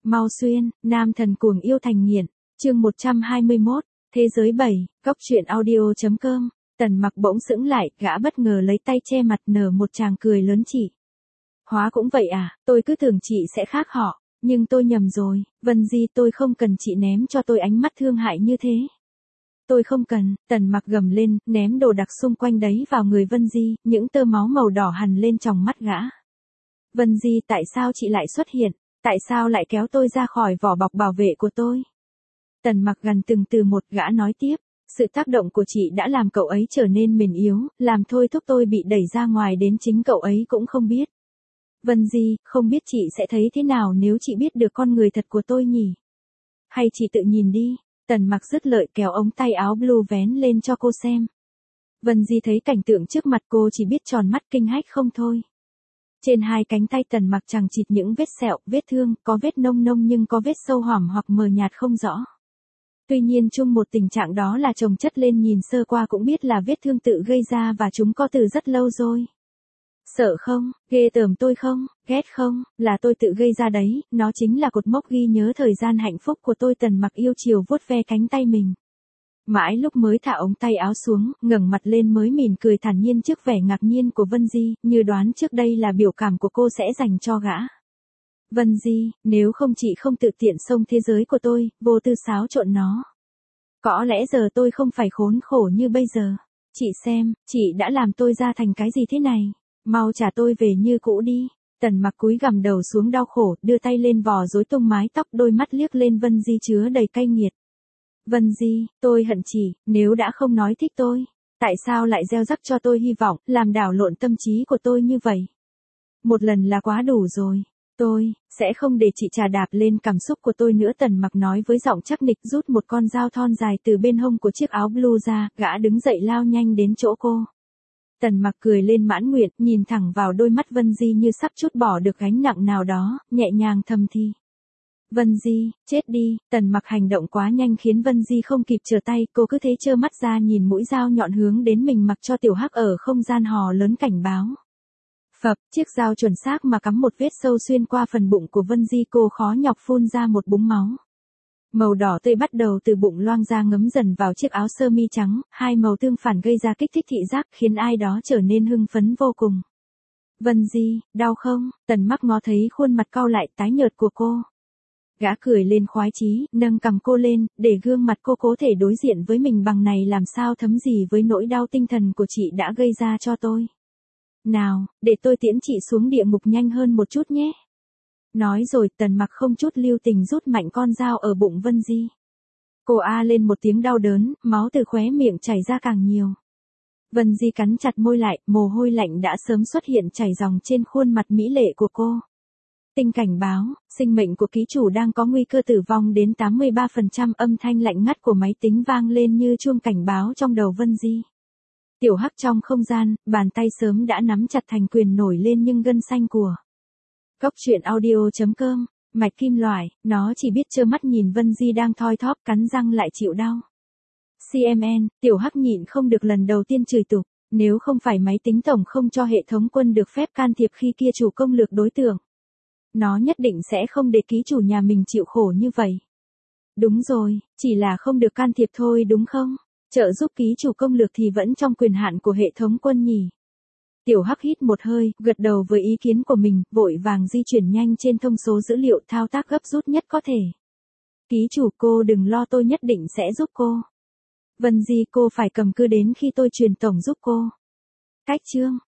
Mau xuyên, nam thần cuồng yêu thành nghiện, chương 121, thế giới 7, góc truyện audio.com. Tần Mặc bỗng sững lại, gã bất ngờ lấy tay che mặt nở một tràng cười lớn chị. Hóa cũng vậy à, tôi cứ tưởng chị sẽ khác họ, nhưng tôi nhầm rồi, Vân Di tôi không cần chị ném cho tôi ánh mắt thương hại như thế. Tôi không cần, Tần Mặc gầm lên, ném đồ đặc xung quanh đấy vào người Vân Di, những tơ máu màu đỏ hằn lên tròng mắt gã. Vân Di tại sao chị lại xuất hiện, tại sao lại kéo tôi ra khỏi vỏ bọc bảo vệ của tôi? Tần Mặc gần từng từ một, gã nói tiếp, sự tác động của chị đã làm cậu ấy trở nên mềm yếu, làm thôi thúc tôi bị đẩy ra ngoài đến chính cậu ấy cũng không biết. Vân Di, không biết chị sẽ thấy thế nào nếu chị biết được con người thật của tôi nhỉ? Hay chị tự nhìn đi. Tần Mặc dứt lời kéo ống tay áo blue vén lên cho cô xem. Vân Di thấy cảnh tượng trước mặt cô chỉ biết tròn mắt kinh hách không thôi. Trên hai cánh tay Tần Mặc chằng chịt những vết sẹo, vết thương, có vết nông nông nhưng có vết sâu hõm hoặc mờ nhạt không rõ. Tuy nhiên chung một tình trạng đó là chồng chất lên, nhìn sơ qua cũng biết là vết thương tự gây ra và chúng có từ rất lâu rồi. Sợ không, ghê tởm tôi không, ghét không, là tôi tự gây ra đấy, nó chính là cột mốc ghi nhớ thời gian hạnh phúc của tôi. Tần Mặc yêu chiều vuốt ve cánh tay mình. Mãi lúc mới thả ống tay áo xuống, ngẩng mặt lên mới mỉm cười thản nhiên trước vẻ ngạc nhiên của Vân Di, như đoán trước đây là biểu cảm của cô sẽ dành cho gã. Vân Di, nếu không chị không tự tiện xông thế giới của tôi, vô tư xáo trộn nó. Có lẽ giờ tôi không phải khốn khổ như bây giờ. Chị xem, chị đã làm tôi ra thành cái gì thế này. Mau trả tôi về như cũ đi. Tần Mặc cúi gằm đầu xuống đau khổ, đưa tay lên vò rối tung mái tóc, đôi mắt liếc lên Vân Di chứa đầy cay nghiệt. Vân Di, tôi hận chị, nếu đã không nói thích tôi, tại sao lại gieo rắc cho tôi hy vọng, làm đảo lộn tâm trí của tôi như vậy? Một lần là quá đủ rồi. Tôi sẽ không để chị trà đạp lên cảm xúc của tôi nữa. Tần Mặc nói với giọng chắc nịch, rút một con dao thon dài từ bên hông của chiếc áo blue ra, gã đứng dậy lao nhanh đến chỗ cô. Tần Mặc cười lên mãn nguyện, nhìn thẳng vào đôi mắt Vân Di như sắp trút bỏ được gánh nặng nào đó, nhẹ nhàng thầm thì. Vân Di, chết đi. Tần Mặc hành động quá nhanh khiến Vân Di không kịp trở tay, cô cứ thế trơ mắt ra nhìn mũi dao nhọn hướng đến mình, mặc cho Tiểu Hắc ở không gian hò lớn cảnh báo. Phập, chiếc dao chuẩn xác mà cắm một vết sâu xuyên qua phần bụng của Vân Di, cô khó nhọc phun ra một búng máu. Màu đỏ tươi bắt đầu từ bụng loang ra ngấm dần vào chiếc áo sơ mi trắng, hai màu tương phản gây ra kích thích thị giác, khiến ai đó trở nên hưng phấn vô cùng. Vân Di, đau không? Tần Mặc ngó thấy khuôn mặt cau lại tái nhợt của cô. Gã cười lên khoái chí, nâng cằm cô lên, để gương mặt cô có thể đối diện với mình bằng này làm sao thấm gì với nỗi đau tinh thần của chị đã gây ra cho tôi. Nào, để tôi tiễn chị xuống địa ngục nhanh hơn một chút nhé. Nói rồi Tần Mặc không chút lưu tình rút mạnh con dao ở bụng Vân Di. Cô a lên một tiếng đau đớn, máu từ khóe miệng chảy ra càng nhiều. Vân Di cắn chặt môi lại, mồ hôi lạnh đã sớm xuất hiện chảy ròng trên khuôn mặt mỹ lệ của cô. Tinh cảnh báo, sinh mệnh của ký chủ đang có nguy cơ tử vong đến 83%. Âm thanh lạnh ngắt của máy tính vang lên như chuông cảnh báo trong đầu Vân Di. Tiểu Hắc trong không gian, bàn tay sớm đã nắm chặt thành quyền nổi lên nhưng gân xanh của. Góc truyện audio.com, mạch kim loại, nó chỉ biết trơ mắt nhìn Vân Di đang thoi thóp, cắn răng lại chịu đau. CMN, Tiểu Hắc nhịn không được lần đầu tiên chửi tục, nếu không phải máy tính tổng không cho hệ thống quân được phép can thiệp khi kia chủ công lược đối tượng, nó nhất định sẽ không để ký chủ nhà mình chịu khổ như vậy. Đúng rồi, chỉ là không được can thiệp thôi đúng không? Trợ giúp ký chủ công lược thì vẫn trong quyền hạn của hệ thống quân nhỉ. Tiểu Hắc hít một hơi, gật đầu với ý kiến của mình, vội vàng di chuyển nhanh trên thông số dữ liệu, thao tác gấp rút nhất có thể. Ký chủ, cô đừng lo, tôi nhất định sẽ giúp cô. Vân Di, cô phải cầm cự đến khi tôi truyền tổng giúp cô. Cách chương